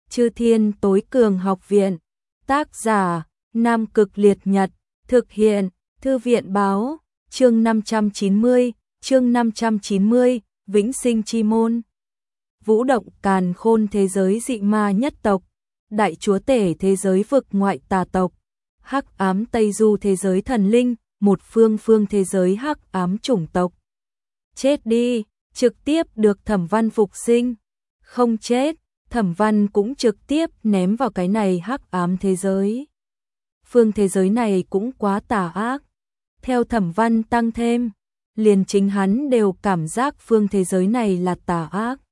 Chư Thiên Tối Cường Học Viện. Tác giả: Nam Cực Liệt Nhật. Thực hiện: Thư viện báo. Chương 590, Vĩnh Sinh Chi Môn. Vũ động càn khôn thế giới dị ma nhất tộc, đại chúa tể thế giới vực ngoại tà tộc, hắc ám Tây Du thế giới thần linh, một phương thế giới hắc ám chủng tộc. Chết đi, trực tiếp được Thẩm Văn phục sinh. Không chết, Thẩm Văn cũng trực tiếp ném vào cái này hắc ám thế giới. Phương thế giới này cũng quá tà ác. Theo Thẩm Văn tăng thêm, liền chính hắn đều cảm giác phương thế giới này là tà ác.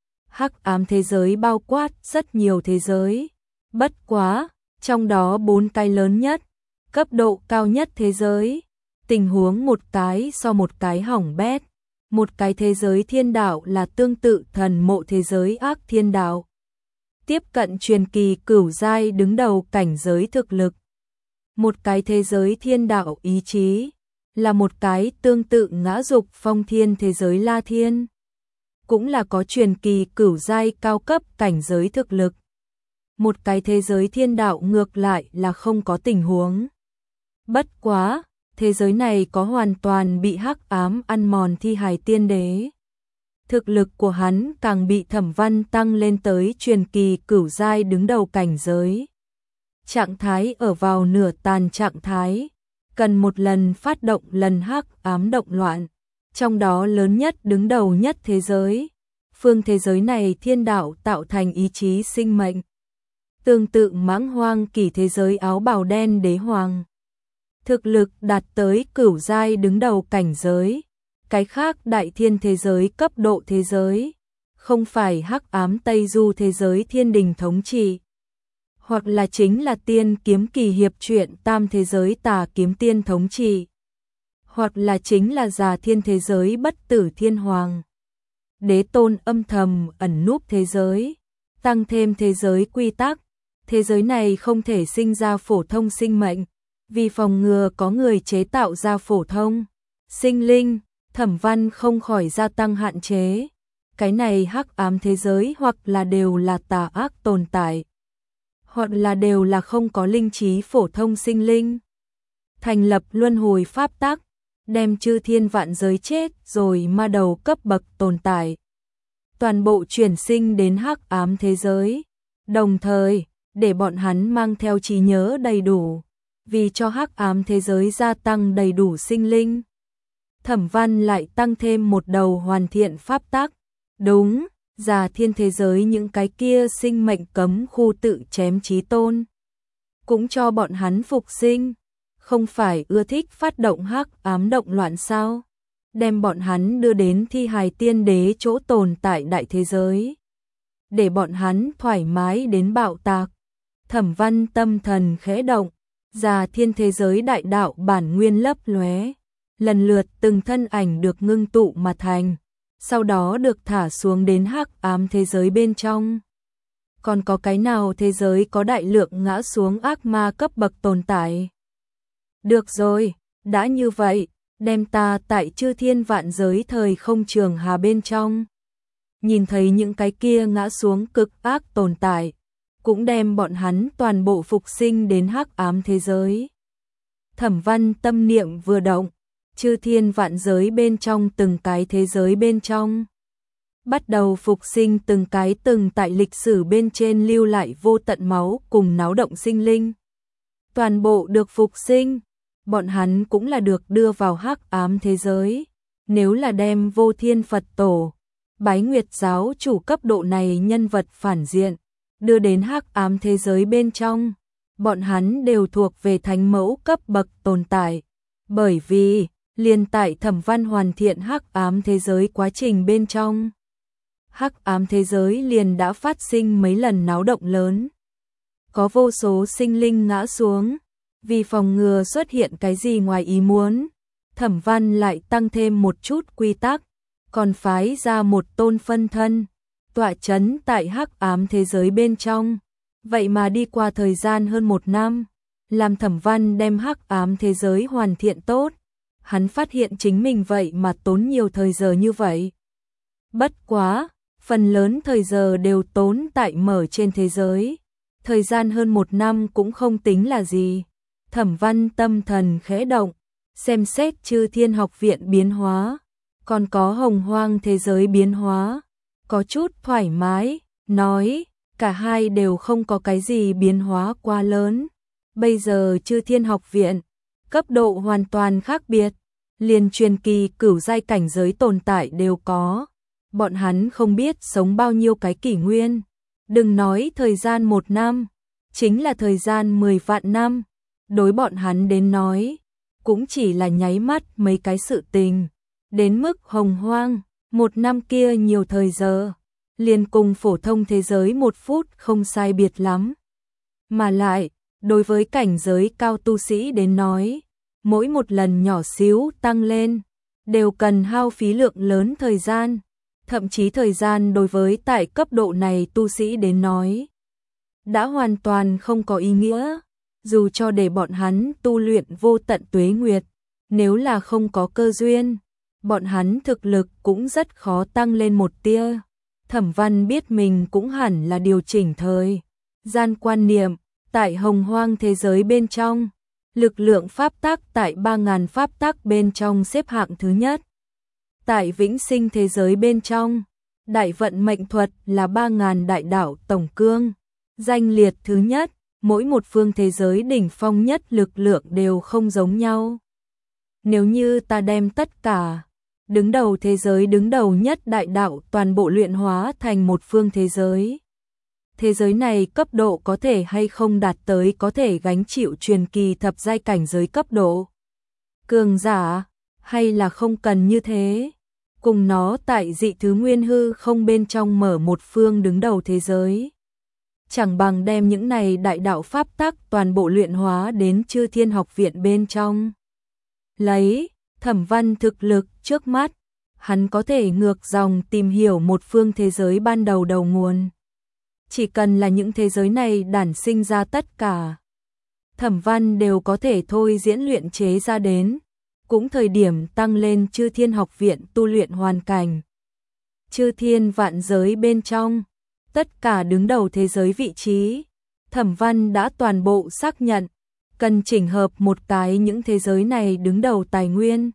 Hắc ám thế giới bao quát rất nhiều thế giới, bất quá, trong đó 4 cái lớn nhất, cấp độ cao nhất thế giới, tình huống một cái so một cái hỏng bét. Một cái thế giới thiên đạo là tương tự thần mộ thế giới ác thiên đạo, tiếp cận truyền kỳ cửu giai đứng đầu cảnh giới thực lực. Một cái thế giới thiên đạo ý chí, là một cái tương tự ngã dục phong thiên thế giới La Thiên, cũng là có truyền kỳ cửu giai cao cấp cảnh giới thực lực. Một cái thế giới thiên đạo ngược lại là không có tình huống. Bất quá, thế giới này có hoàn toàn bị hắc ám ăn mòn thi hài tiên đế. Thực lực của hắn càng bị Thẩm Văn tăng lên tới truyền kỳ cửu giai đứng đầu cảnh giới. Trạng thái ở vào nửa tàn trạng thái, cần một lần phát động lần hắc ám động loạn, trong đó lớn nhất đứng đầu nhất thế giới. Phương thế giới này thiên đạo tạo thành ý chí sinh mệnh. Tương tự mãng hoang kỷ thế giới áo bào đen đế hoàng. Thực lực đạt tới cửu giai đứng đầu cảnh giới. Cái khác đại thiên thế giới cấp độ thế giới, không phải hắc ám Tây Du thế giới thiên đình thống trị, hoặc là chính là tiên kiếm kỳ hiệp truyện tam thế giới tà kiếm tiên thống trị, hoặc là chính là già thiên thế giới bất tử thiên hoàng. Đế tôn âm thầm ẩn núp thế giới, tăng thêm thế giới quy tắc, thế giới này không thể sinh ra phổ thông sinh mệnh, vì phòng ngừa có người chế tạo ra phổ thông sinh linh, Thẩm Văn không khỏi gia tăng hạn chế. Cái này hắc ám thế giới hoặc là đều là tà ác tồn tại, hoặc là đều là không có linh trí phổ thông sinh linh. Thành lập luân hồi pháp tắc, đem chư thiên vạn giới chết rồi ma đầu cấp bậc tồn tại, toàn bộ chuyển sinh đến hắc ám thế giới, đồng thời để bọn hắn mang theo trí nhớ đầy đủ, vì cho hắc ám thế giới gia tăng đầy đủ sinh linh. Thẩm Văn lại tăng thêm một đầu hoàn thiện pháp tắc. Đúng, già thiên thế giới những cái kia sinh mệnh cấm khu tự chém chí tôn, cũng cho bọn hắn phục sinh. Không phải ưa thích phát động hắc ám động loạn sao? Đem bọn hắn đưa đến thi hài tiên đế chỗ tồn tại đại thế giới, để bọn hắn thoải mái đến bạo tạc. Thẩm Văn tâm thần khẽ động, già thiên thế giới đại đạo bản nguyên lấp lóe, lần lượt từng thân ảnh được ngưng tụ mà thành, sau đó được thả xuống đến hắc ám thế giới bên trong. Còn có cái nào thế giới có đại lượng ngã xuống ác ma cấp bậc tồn tại? Được rồi, đã như vậy, đem ta tại chư thiên vạn giới thời không trường hà bên trong. Nhìn thấy những cái kia ngã xuống cực ác tồn tại, cũng đem bọn hắn toàn bộ phục sinh đến hắc ám thế giới. Thẩm Văn tâm niệm vừa động, chư thiên vạn giới bên trong từng cái thế giới bên trong, bắt đầu phục sinh từng cái từng tại lịch sử bên trên lưu lại vô tận máu cùng náo động sinh linh. Toàn bộ được phục sinh, bọn hắn cũng là được đưa vào hắc ám thế giới. Nếu là đem Vô Thiên Phật Tổ, Bái Nguyệt giáo chủ cấp độ này nhân vật phản diện, đưa đến hắc ám thế giới bên trong, bọn hắn đều thuộc về thánh mẫu cấp bậc tồn tại. Bởi vì, liền tại Thẩm Văn hoàn thiện hắc ám thế giới quá trình bên trong, hắc ám thế giới liền đã phát sinh mấy lần náo động lớn. Có vô số sinh linh ngã xuống, vì phòng ngừa xuất hiện cái gì ngoài ý muốn, Thẩm Văn lại tăng thêm một chút quy tắc, còn phái ra một tôn phân thân, tọa chấn tại hắc ám thế giới bên trong. Vậy mà đi qua thời gian hơn 1 năm, làm Thẩm Văn đem hắc ám thế giới hoàn thiện tốt, hắn phát hiện chính mình vậy mà tốn nhiều thời giờ như vậy. Bất quá, phần lớn thời giờ đều tốn tại mở trên thế giới. Thời gian hơn 1 năm cũng không tính là gì. Thẩm Văn tâm thần khẽ động, xem xét Chư Thiên Học Viện biến hóa, còn có Hồng Hoang thế giới biến hóa, có chút thoải mái, nói, cả hai đều không có cái gì biến hóa quá lớn. Bây giờ Chư Thiên Học Viện, cấp độ hoàn toàn khác biệt, liền truyền kỳ cửu giai cảnh giới tồn tại đều có. Bọn hắn không biết sống bao nhiêu cái kỷ nguyên, đừng nói thời gian 1 năm, chính là thời gian 10 vạn năm, đối bọn hắn đến nói, cũng chỉ là nháy mắt mấy cái sự tình. Đến mức Hồng Hoang, 1 năm kia nhiều thời giờ, liền cùng phổ thông thế giới 1 phút không sai biệt lắm. Mà lại, đối với cảnh giới cao tu sĩ đến nói, mỗi một lần nhỏ xíu tăng lên, đều cần hao phí lượng lớn thời gian. Thậm chí thời gian đối với tại cấp độ này tu sĩ đến nói, đã hoàn toàn không có ý nghĩa. Dù cho để bọn hắn tu luyện vô tận tuế nguyệt, nếu là không có cơ duyên, bọn hắn thực lực cũng rất khó tăng lên một tia. Thẩm Văn biết mình cũng hẳn là điều chỉnh thời gian quan niệm. Tại Hồng Hoang thế giới bên trong, lực lượng pháp tắc tại 3000 pháp tắc bên trong xếp hạng thứ nhất. Tại Vĩnh Sinh thế giới bên trong, đại vận mệnh thuật là 3000 đại đạo tổng cương, danh liệt thứ nhất. Mỗi một phương thế giới đỉnh phong nhất lực lượng đều không giống nhau. Nếu như ta đem tất cả đứng đầu thế giới đứng đầu nhất đại đạo toàn bộ luyện hóa thành một phương thế giới, thế giới này cấp độ có thể hay không đạt tới có thể gánh chịu truyền kỳ thập giai cảnh giới cấp độ cường giả, hay là không cần như thế, cùng nó tại dị thứ nguyên hư không bên trong mở một phương đứng đầu thế giới. Chẳng bằng đem những này đại đạo pháp tắc toàn bộ luyện hóa đến Chư Thiên Học Viện bên trong. Lấy Thẩm Văn thực lực trước mắt, hắn có thể ngược dòng tìm hiểu một phương thế giới ban đầu đầu nguồn. Chỉ cần là những thế giới này đản sinh ra tất cả, Thẩm Văn đều có thể thôi diễn luyện chế ra đến, cũng thời điểm tăng lên Chư Thiên Học Viện tu luyện hoàn cảnh. Chư Thiên vạn giới bên trong, tất cả đứng đầu thế giới vị trí, Thẩm Văn đã toàn bộ xác nhận, cần chỉnh hợp một cái những thế giới này đứng đầu tài nguyên,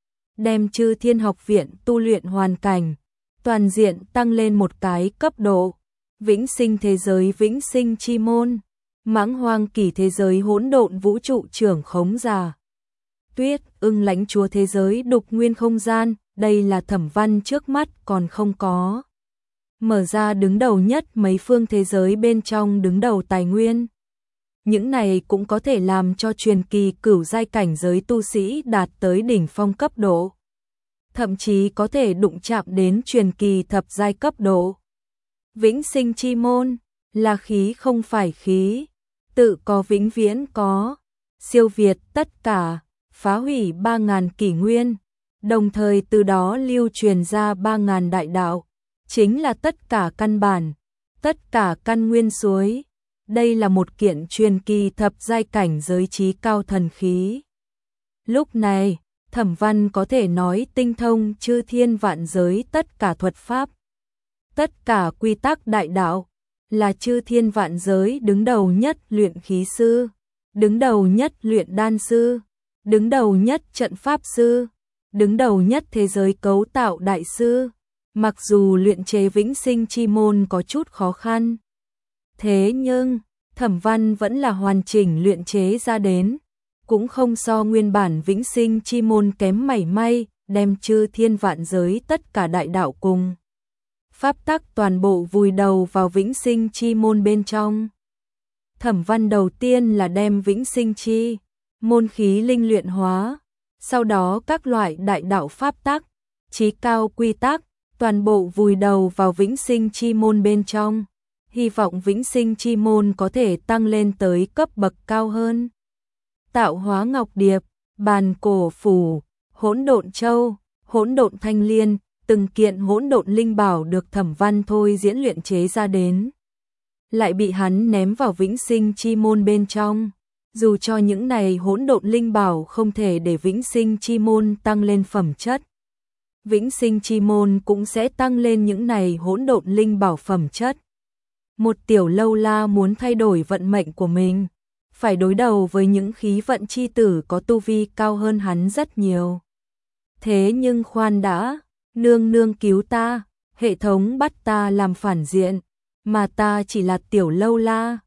đem Chư Thiên Học Viện tu luyện hoàn cảnh, toàn diện tăng lên một cái cấp độ. Vĩnh Sinh thế giới Vĩnh Sinh chi môn, Mãng Hoang kỷ thế giới hỗn độn vũ trụ trưởng khống giả, Tuyết Ưng lãnh chúa thế giới đục nguyên không gian, đây là Thẩm Văn trước mắt còn không có. Mở ra đứng đầu nhất mấy phương thế giới bên trong đứng đầu tài nguyên. Những này cũng có thể làm cho truyền kỳ cửu giai cảnh giới tu sĩ đạt tới đỉnh phong cấp độ. Thậm chí có thể đụng chạm đến truyền kỳ thập giai cấp độ. Vĩnh Sinh chi môn, là khí không phải khí, tự có vĩnh viễn có, siêu việt tất cả, phá hủy 3000 kỷ nguyên, đồng thời từ đó lưu truyền ra 3000 đại đạo. Chính là tất cả căn bản, tất cả căn nguyên suối. Đây là một kiện truyền kỳ thập giai cảnh giới trí cao thần khí. Lúc này, Thẩm Văn có thể nói tinh thông Chư Thiên vạn giới tất cả thuật pháp, tất cả quy tắc đại đạo, là Chư Thiên vạn giới đứng đầu nhất luyện khí sư, đứng đầu nhất luyện đan sư, đứng đầu nhất trận pháp sư, đứng đầu nhất thế giới cấu tạo đại sư. Mặc dù luyện chế Vĩnh Sinh chi môn có chút khó khăn, thế nhưng Thẩm Văn vẫn là hoàn chỉnh luyện chế ra đến, cũng không so nguyên bản Vĩnh Sinh chi môn kém mảy may, đem Chư Thiên vạn giới tất cả đại đạo cùng pháp tắc toàn bộ vùi đầu vào Vĩnh Sinh chi môn bên trong. Thẩm Văn đầu tiên là đem Vĩnh Sinh chi môn khí linh luyện hóa, sau đó các loại đại đạo pháp tắc, chí cao quy tắc toàn bộ vùi đầu vào Vĩnh Sinh chi môn bên trong, hy vọng Vĩnh Sinh chi môn có thể tăng lên tới cấp bậc cao hơn. Tạo hóa ngọc điệp, bàn cổ phủ, hỗn độn châu, hỗn độn thanh liên, từng kiện hỗn độn linh bảo được Thẩm Văn thôi diễn luyện chế ra đến, lại bị hắn ném vào Vĩnh Sinh chi môn bên trong. Dù cho những này hỗn độn linh bảo không thể để Vĩnh Sinh chi môn tăng lên phẩm chất, vĩnh sinh chi môn cũng sẽ tăng lên những này hỗn độn linh bảo phẩm chất. Một tiểu lâu la muốn thay đổi vận mệnh của mình, phải đối đầu với những khí vận chi tử có tu vi cao hơn hắn rất nhiều. Thế nhưng khoan đã, nương nương cứu ta, hệ thống bắt ta làm phản diện, mà ta chỉ là tiểu lâu la,